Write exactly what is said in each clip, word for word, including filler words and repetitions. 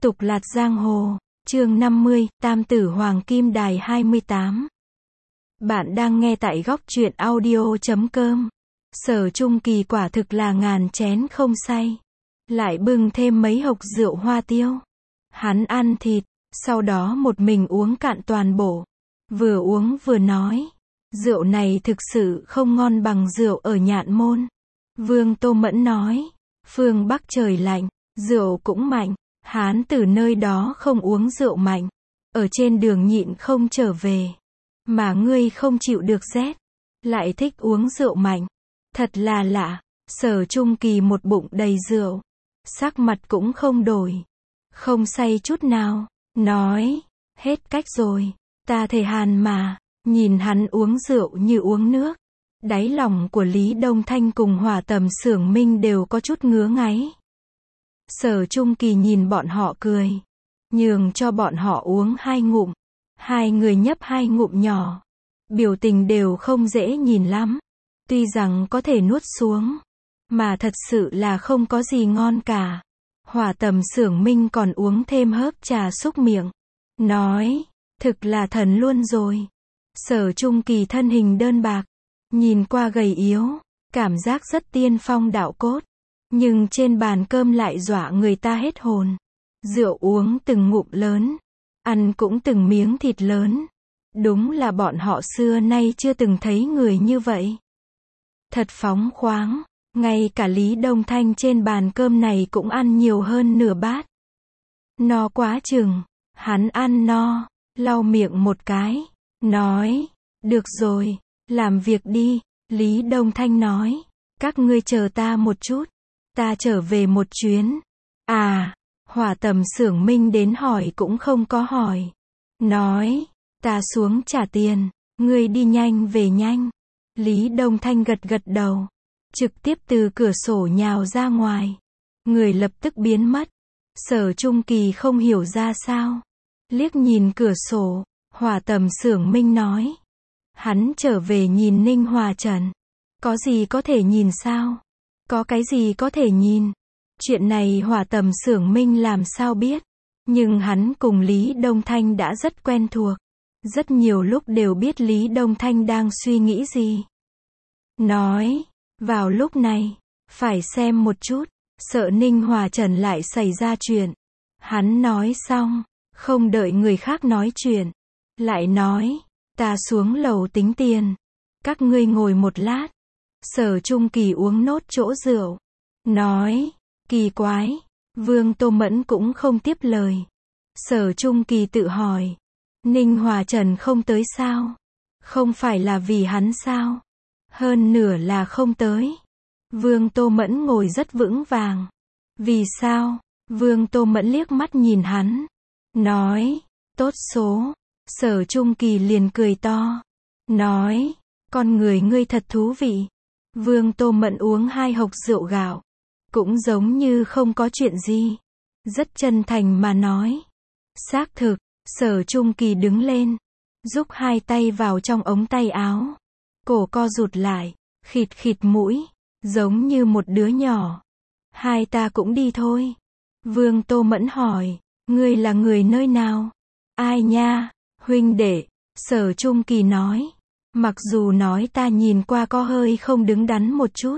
Tục lạt giang hồ, chương năm mươi, Tam tử Hoàng Kim Đài hai mươi tám. Bạn đang nghe tại góc truyện audio.com. Sở Trung Kỳ quả thực là ngàn chén không say. Lại bưng thêm mấy hộc rượu hoa tiêu. Hắn ăn thịt, sau đó một mình uống cạn toàn bộ. Vừa uống vừa nói, rượu này thực sự không ngon bằng rượu ở Nhạn Môn. Vương Tô Mẫn nói, phương Bắc trời lạnh, rượu cũng mạnh. Hán từ nơi đó không uống rượu mạnh, ở trên đường nhịn không trở về. Mà ngươi không chịu được rét, lại thích uống rượu mạnh. Thật là lạ. Sở Trung Kỳ một bụng đầy rượu, sắc mặt cũng không đổi, không say chút nào, nói, hết cách rồi, ta thề hàn mà. Nhìn hắn uống rượu như uống nước, đáy lòng của Lý Đông Thanh cùng Hỏa Tầm Xưởng Minh đều có chút ngứa ngáy. Sở Trung Kỳ nhìn bọn họ cười, nhường cho bọn họ uống hai ngụm. Hai người nhấp hai ngụm nhỏ, biểu tình đều không dễ nhìn lắm. Tuy rằng có thể nuốt xuống, mà thật sự là không có gì ngon cả. Hỏa Tầm Xưởng Minh còn uống thêm hớp trà xúc miệng, nói, thực là thần luôn rồi. Sở Trung Kỳ thân hình đơn bạc, nhìn qua gầy yếu, cảm giác rất tiên phong đạo cốt. Nhưng trên bàn cơm lại dọa người ta hết hồn. Rượu uống từng ngụm lớn, ăn cũng từng miếng thịt lớn. Đúng là bọn họ xưa nay chưa từng thấy người như vậy. Thật phóng khoáng, ngay cả Lý Đông Thanh trên bàn cơm này cũng ăn nhiều hơn nửa bát. No quá chừng, hắn ăn no, lau miệng một cái, nói, được rồi, làm việc đi. Lý Đông Thanh nói, các ngươi chờ ta một chút. Ta trở về một chuyến. À, Hỏa Tầm Xưởng Minh đến hỏi cũng không có hỏi. Nói, ta xuống trả tiền, ngươi đi nhanh về nhanh. Lý Đông Thanh gật gật đầu, trực tiếp từ cửa sổ nhào ra ngoài. Người lập tức biến mất. Sở Trung Kỳ không hiểu ra sao. Liếc nhìn cửa sổ, Hỏa Tầm Xưởng Minh nói. Hắn trở về nhìn Ninh Hòa Trần. Có gì có thể nhìn sao? Có cái gì có thể nhìn? Chuyện này Hỏa Tầm Xưởng Minh làm sao biết? Nhưng hắn cùng Lý Đông Thanh đã rất quen thuộc. Rất nhiều lúc đều biết Lý Đông Thanh đang suy nghĩ gì. Nói, vào lúc này, phải xem một chút, sợ Ninh Hòa Trần lại xảy ra chuyện. Hắn nói xong, không đợi người khác nói chuyện, lại nói, ta xuống lầu tính tiền. Các ngươi ngồi một lát. Sở Trung Kỳ uống nốt chỗ rượu, nói, kỳ quái. Vương Tô Mẫn cũng không tiếp lời. Sở Trung Kỳ tự hỏi, Ninh Hòa Trần không tới sao? Không phải là vì hắn sao? Hơn nửa là không tới. Vương Tô Mẫn ngồi rất vững vàng. Vì sao? Vương Tô Mẫn liếc mắt nhìn hắn, nói, tốt số. Sở Trung Kỳ liền cười to, nói, con người ngươi thật thú vị. Vương Tô Mẫn uống hai hộc rượu gạo, cũng giống như không có chuyện gì. Rất chân thành mà nói. Xác thực. Sở Trung Kỳ đứng lên, rúc hai tay vào trong ống tay áo. Cổ co rụt lại, khịt khịt mũi, giống như một đứa nhỏ. Hai ta cũng đi thôi. Vương Tô Mẫn hỏi, ngươi là người nơi nào? Ai nha? Huynh đệ. Sở Trung Kỳ nói. Mặc dù nói ta nhìn qua có hơi không đứng đắn một chút,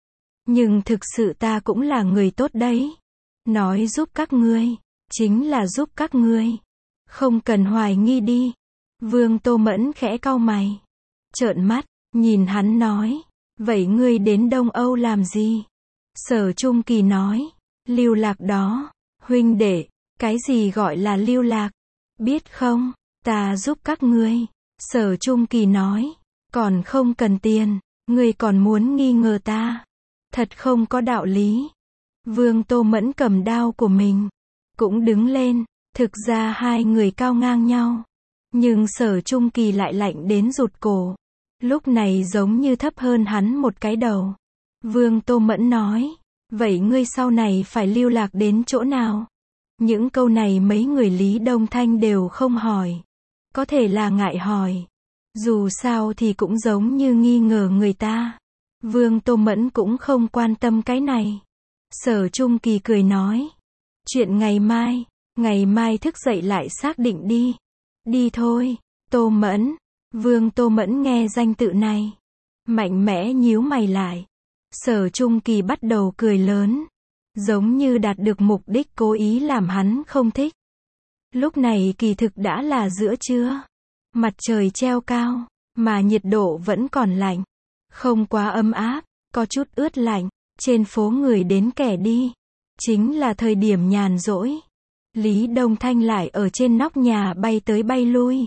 nhưng thực sự ta cũng là người tốt đấy. Nói giúp các ngươi, chính là giúp các ngươi. Không cần hoài nghi đi. Vương Tô Mẫn khẽ cau mày, trợn mắt, nhìn hắn nói, vậy ngươi đến Đông Âu làm gì? Sở Trung Kỳ nói, lưu lạc đó. Huynh đệ, cái gì gọi là lưu lạc? Biết không, ta giúp các ngươi. Sở Trung Kỳ nói, còn không cần tiền, ngươi còn muốn nghi ngờ ta. Thật không có đạo lý. Vương Tô Mẫn cầm đao của mình, cũng đứng lên. Thực ra hai người cao ngang nhau, nhưng Sở Trung Kỳ lại lạnh đến rụt cổ. Lúc này giống như thấp hơn hắn một cái đầu. Vương Tô Mẫn nói, vậy ngươi sau này phải lưu lạc đến chỗ nào? Những câu này mấy người Lý Đông Thanh đều không hỏi. Có thể là ngại hỏi. Dù sao thì cũng giống như nghi ngờ người ta. Vương Tô Mẫn cũng không quan tâm cái này. Sở Trung Kỳ cười nói, chuyện ngày mai, Ngày mai thức dậy lại xác định đi. Đi thôi. Tô Mẫn. Vương Tô Mẫn nghe danh tự này. Mạnh mẽ nhíu mày lại. Sở Trung Kỳ bắt đầu cười lớn. Giống như đạt được mục đích cố ý làm hắn không thích. Lúc này kỳ thực đã là giữa trưa. Mặt trời treo cao, mà nhiệt độ vẫn còn lạnh. Không quá ấm áp, có chút ướt lạnh. Trên phố người đến kẻ đi. Chính là thời điểm nhàn rỗi. Lý Đông Thanh lại ở trên nóc nhà bay tới bay lui.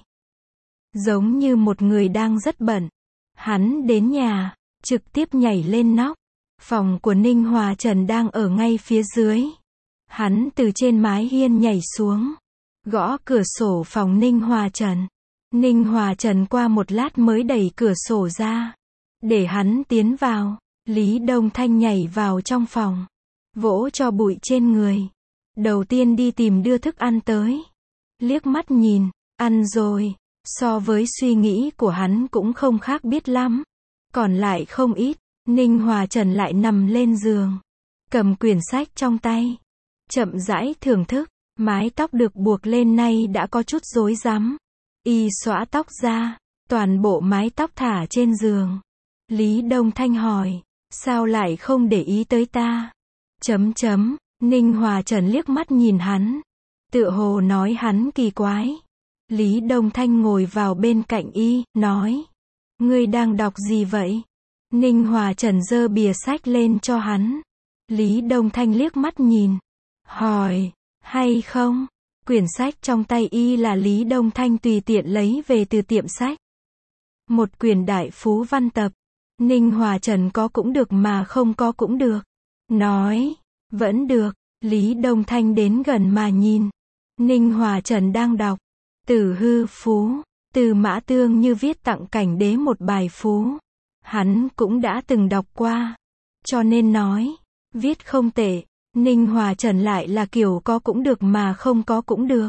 Giống như một người đang rất bận. Hắn đến nhà, trực tiếp nhảy lên nóc. Phòng của Ninh Hòa Trần đang ở ngay phía dưới. Hắn từ trên mái hiên nhảy xuống. Gõ cửa sổ phòng Ninh Hòa Trần. Ninh Hòa Trần qua một lát mới đẩy cửa sổ ra. Để hắn tiến vào. Lý Đông Thanh nhảy vào trong phòng. Vỗ cho bụi trên người. Đầu tiên đi tìm đưa thức ăn tới. Liếc mắt nhìn, ăn rồi. So với suy nghĩ của hắn cũng không khác biết lắm. Còn lại không ít. Ninh Hòa Trần lại nằm lên giường. Cầm quyển sách trong tay. Chậm rãi thưởng thức. Mái tóc được buộc lên nay đã có chút rối rắm. Y xõa tóc ra. Toàn bộ mái tóc thả trên giường. Lý Đông Thanh hỏi. Sao lại không để ý tới ta? Chấm chấm. Ninh Hòa Trần liếc mắt nhìn hắn. Tựa hồ nói hắn kỳ quái. Lý Đông Thanh ngồi vào bên cạnh y, nói. Ngươi đang đọc gì vậy? Ninh Hòa Trần giơ bìa sách lên cho hắn. Lý Đông Thanh liếc mắt nhìn. Hỏi. Hay không? Quyển sách trong tay y là Lý Đông Thanh tùy tiện lấy về từ tiệm sách. Một quyển đại phú văn tập. Ninh Hòa Trần có cũng được mà không có cũng được. Nói. Vẫn được. Lý Đông Thanh đến gần mà nhìn. Ninh Hòa Trần đang đọc. Tử hư phú. Từ Mã Tương Như viết tặng cảnh đế một bài phú. Hắn cũng đã từng đọc qua. Cho nên nói. Viết không tệ. Ninh Hòa Trần lại là kiểu có cũng được mà không có cũng được.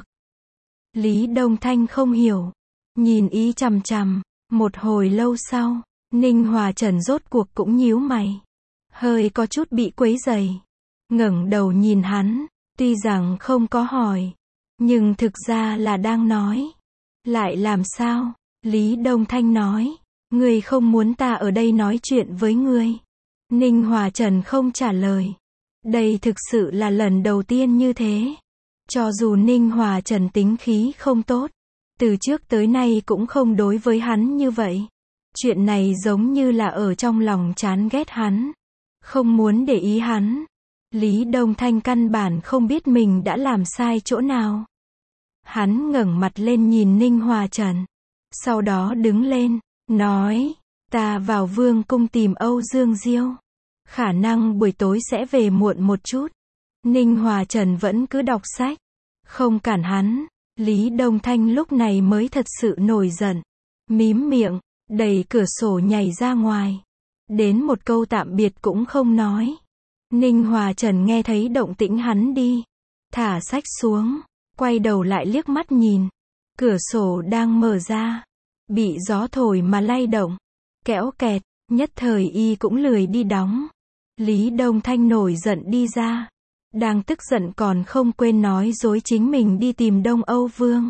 Lý Đông Thanh không hiểu. Nhìn ý chằm chằm. Một hồi lâu sau. Ninh Hòa Trần rốt cuộc cũng nhíu mày. Hơi có chút bị quấy rầy. Ngẩng đầu nhìn hắn. Tuy rằng không có hỏi. Nhưng thực ra là đang nói. Lại làm sao? Lý Đông Thanh nói. Ngươi không muốn ta ở đây nói chuyện với ngươi. Ninh Hòa Trần không trả lời. Đây thực sự là lần đầu tiên như thế. Cho dù Ninh Hòa Trần tính khí không tốt. Từ trước tới nay cũng không đối với hắn như vậy. Chuyện này giống như là ở trong lòng chán ghét hắn. Không muốn để ý hắn. Lý Đông Thanh căn bản không biết mình đã làm sai chỗ nào. Hắn ngẩng mặt lên nhìn Ninh Hòa Trần. Sau đó đứng lên, nói. Ta vào Vương cung tìm Âu Dương Diêu. Khả năng buổi tối sẽ về muộn một chút. Ninh Hòa Trần vẫn cứ đọc sách. Không cản hắn. Lý Đông Thanh lúc này mới thật sự nổi giận. Mím miệng, đẩy cửa sổ nhảy ra ngoài. Đến một câu tạm biệt cũng không nói. Ninh Hòa Trần nghe thấy động tĩnh hắn đi. Thả sách xuống. Quay đầu lại liếc mắt nhìn. Cửa sổ đang mở ra. Bị gió thổi mà lay động. Kéo kẹt. Nhất thời y cũng lười đi đóng. Lý Đông Thanh nổi giận đi ra. Đang tức giận còn không quên nói dối chính mình đi tìm Đông Âu Vương.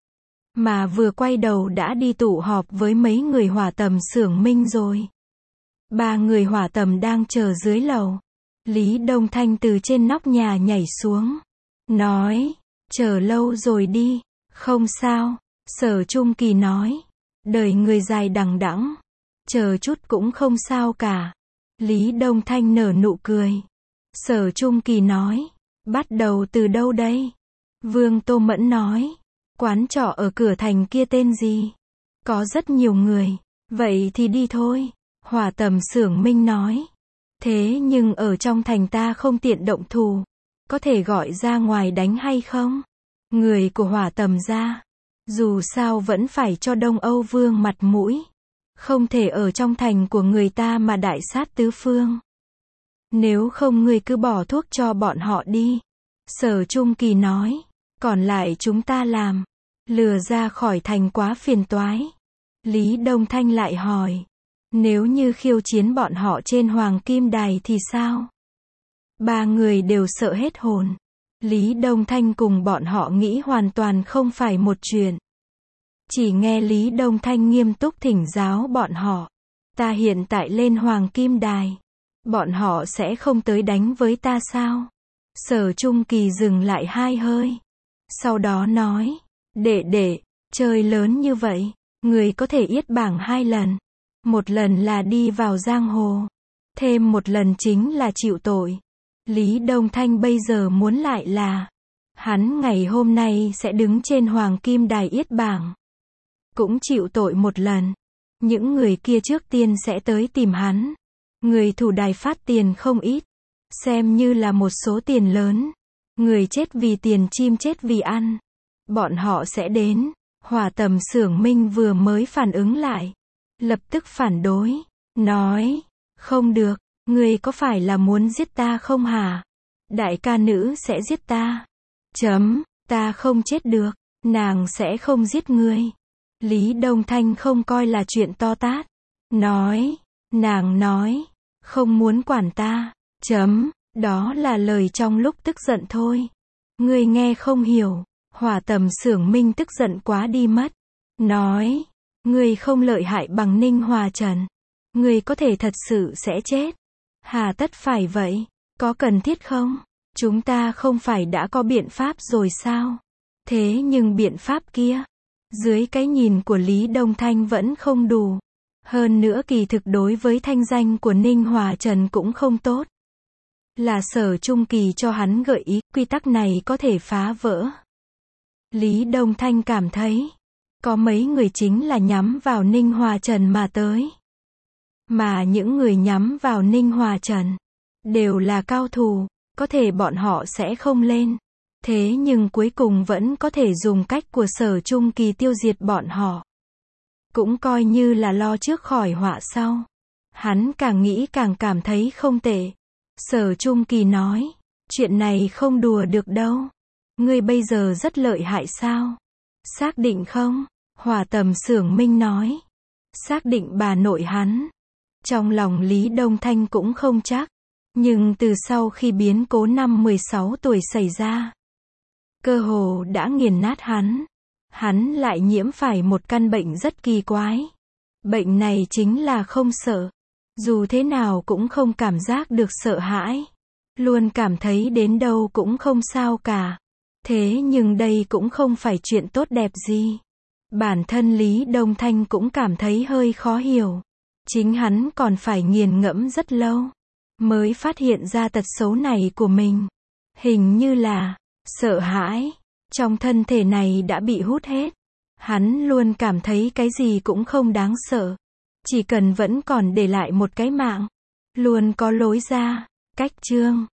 Mà vừa quay đầu đã đi tụ họp với mấy người hỏa tầm xưởng Minh rồi. Ba người hỏa tầm đang chờ dưới lầu. Lý Đông Thanh từ trên nóc nhà nhảy xuống. Nói. Chờ lâu rồi đi. Không sao. Sở Trung Kỳ nói. Đời người dài đằng đẵng. Chờ chút cũng không sao cả. Lý Đông Thanh nở nụ cười. Sở Trung Kỳ nói. Bắt đầu từ đâu đây? Vương Tô Mẫn nói. Quán trọ ở cửa thành kia tên gì? Có rất nhiều người. Vậy thì đi thôi. Hỏa tầm xưởng Minh nói. Thế nhưng ở trong thành ta không tiện động thủ. Có thể gọi ra ngoài đánh hay không? Người của hỏa tầm ra. Dù sao vẫn phải cho Đông Âu Vương mặt mũi. Không thể ở trong thành của người ta mà đại sát tứ phương. Nếu không ngươi cứ bỏ thuốc cho bọn họ đi. Sở Trung Kỳ nói. Còn lại chúng ta làm. Lừa ra khỏi thành quá phiền toái. Lý Đông Thanh lại hỏi. Nếu như khiêu chiến bọn họ trên Hoàng Kim Đài thì sao? Ba người đều sợ hết hồn. Lý Đông Thanh cùng bọn họ nghĩ hoàn toàn không phải một chuyện. Chỉ nghe Lý Đông Thanh nghiêm túc thỉnh giáo bọn họ. Ta hiện tại lên Hoàng Kim Đài. Bọn họ sẽ không tới đánh với ta sao? Sở Trung Kỳ dừng lại hai hơi. Sau đó nói, đệ đệ, chơi lớn như vậy, người có thể yết bảng hai lần. Một lần là đi vào giang hồ. Thêm một lần chính là chịu tội. Lý Đông Thanh bây giờ muốn lại là, hắn ngày hôm nay sẽ đứng trên Hoàng Kim Đài yết bảng. Cũng chịu tội một lần. Những người kia trước tiên sẽ tới tìm hắn. Người thủ đài phát tiền không ít. Xem như là một số tiền lớn. Người chết vì tiền, chim chết vì ăn. Bọn họ sẽ đến. Hỏa Tầm Xưởng Minh vừa mới phản ứng lại. Lập tức phản đối. Nói, không được. Người có phải là muốn giết ta không hả? Đại ca nữ sẽ giết ta. Chấm, ta không chết được. Nàng sẽ không giết ngươi. Lý Đông Thanh không coi là chuyện to tát. Nói, nàng nói, không muốn quản ta. Chấm, đó là lời trong lúc tức giận thôi. Ngươi nghe không hiểu. Hỏa Tầm Xưởng Minh tức giận quá đi mất. Nói, ngươi không lợi hại bằng Ninh Hòa Trần. Ngươi có thể thật sự sẽ chết. Hà tất phải vậy? Có cần thiết không? Chúng ta không phải đã có biện pháp rồi sao? Thế nhưng biện pháp kia, dưới cái nhìn của Lý Đông Thanh vẫn không đủ. Hơn nữa kỳ thực đối với thanh danh của Ninh Hòa Trần cũng không tốt. Là Sở Trung Kỳ cho hắn gợi ý, quy tắc này có thể phá vỡ. Lý Đông Thanh cảm thấy, có mấy người chính là nhắm vào Ninh Hòa Trần mà tới. Mà những người nhắm vào Ninh Hòa Trần, đều là cao thủ, có thể bọn họ sẽ không lên. Thế nhưng cuối cùng vẫn có thể dùng cách của Sở Trung Kỳ tiêu diệt bọn họ. Cũng coi như là lo trước khỏi họa sau. Hắn càng nghĩ càng cảm thấy không tệ. Sở Trung Kỳ nói, chuyện này không đùa được đâu. Ngươi bây giờ rất lợi hại sao? Xác định không? Hỏa Tầm Xưởng Minh nói. Xác định bà nội hắn. Trong lòng Lý Đông Thanh cũng không chắc. Nhưng từ sau khi biến cố năm mười sáu tuổi xảy ra, cơ hồ đã nghiền nát hắn. Hắn lại nhiễm phải một căn bệnh rất kỳ quái. Bệnh này chính là không sợ. Dù thế nào cũng không cảm giác được sợ hãi. Luôn cảm thấy đến đâu cũng không sao cả. Thế nhưng đây cũng không phải chuyện tốt đẹp gì. Bản thân Lý Đông Thanh cũng cảm thấy hơi khó hiểu. Chính hắn còn phải nghiền ngẫm rất lâu, mới phát hiện ra tật xấu này của mình. Hình như là, sợ hãi, trong thân thể này đã bị hút hết. Hắn luôn cảm thấy cái gì cũng không đáng sợ. Chỉ cần vẫn còn để lại một cái mạng. Luôn có lối ra, cách chương.